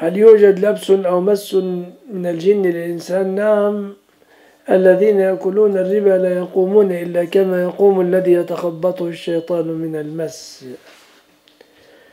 هل يوجد لبس أو مس من الجن للإنسان؟ نعم. الذين يأكلون الربا لا يقومون إلا كما يقوم الذي يتخبطه الشيطان من المس.